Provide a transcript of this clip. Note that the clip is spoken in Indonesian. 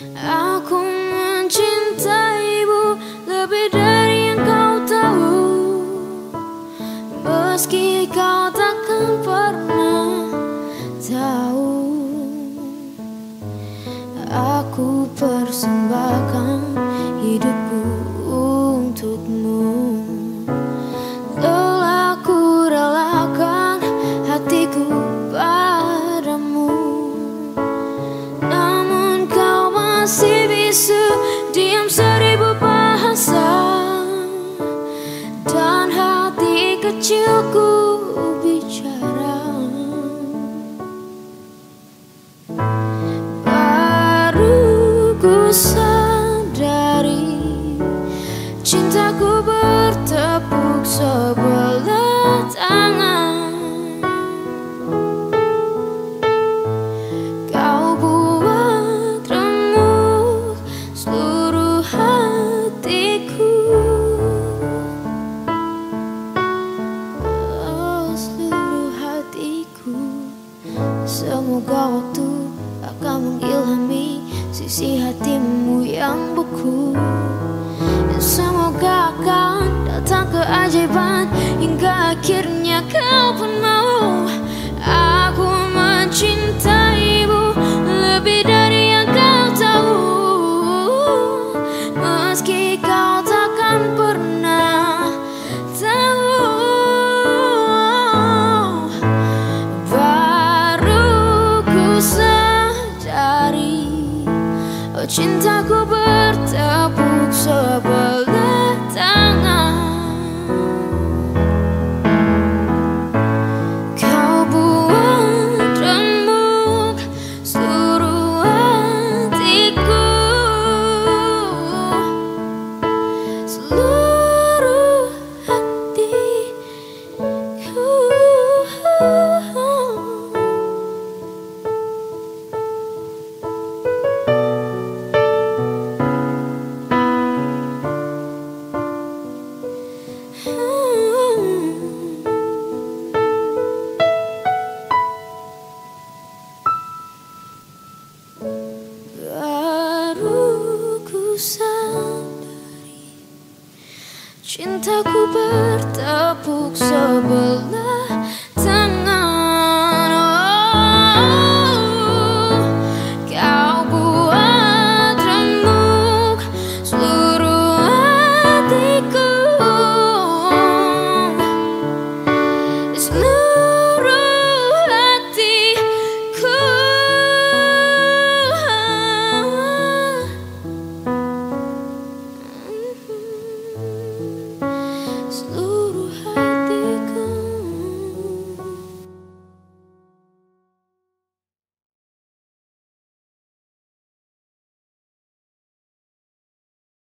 Aku mencintaimu lebih dari yang kau tahu, meski kau takkan pernah tahu. Aku persembahkan hidupku untukmu, telah ku relakan hatiku padamu. Namun kau masih bisa diam 1000 bahasa, dan hati kecilku bicara. Baru ku sadari cintaku bertepuk sebelah tangan. Kau buat remuk seluruh hatiku, oh, seluruh hatiku. Semoga waktu akan mengilhami sisi hatimu yang beku, dan semoga akan datang keajaiban hingga akhirnya kau pun mau. Aku mencintaimu lebih dari yang kau tahu, meski kau takkan pernah tahu. Baru ku sadari, oh, cintaku bertepuk sebelah tangan. Kau buat remuk seluruh hatiku, seluruh hatiku. Baru ku sadari cintaku bertepuk sebelah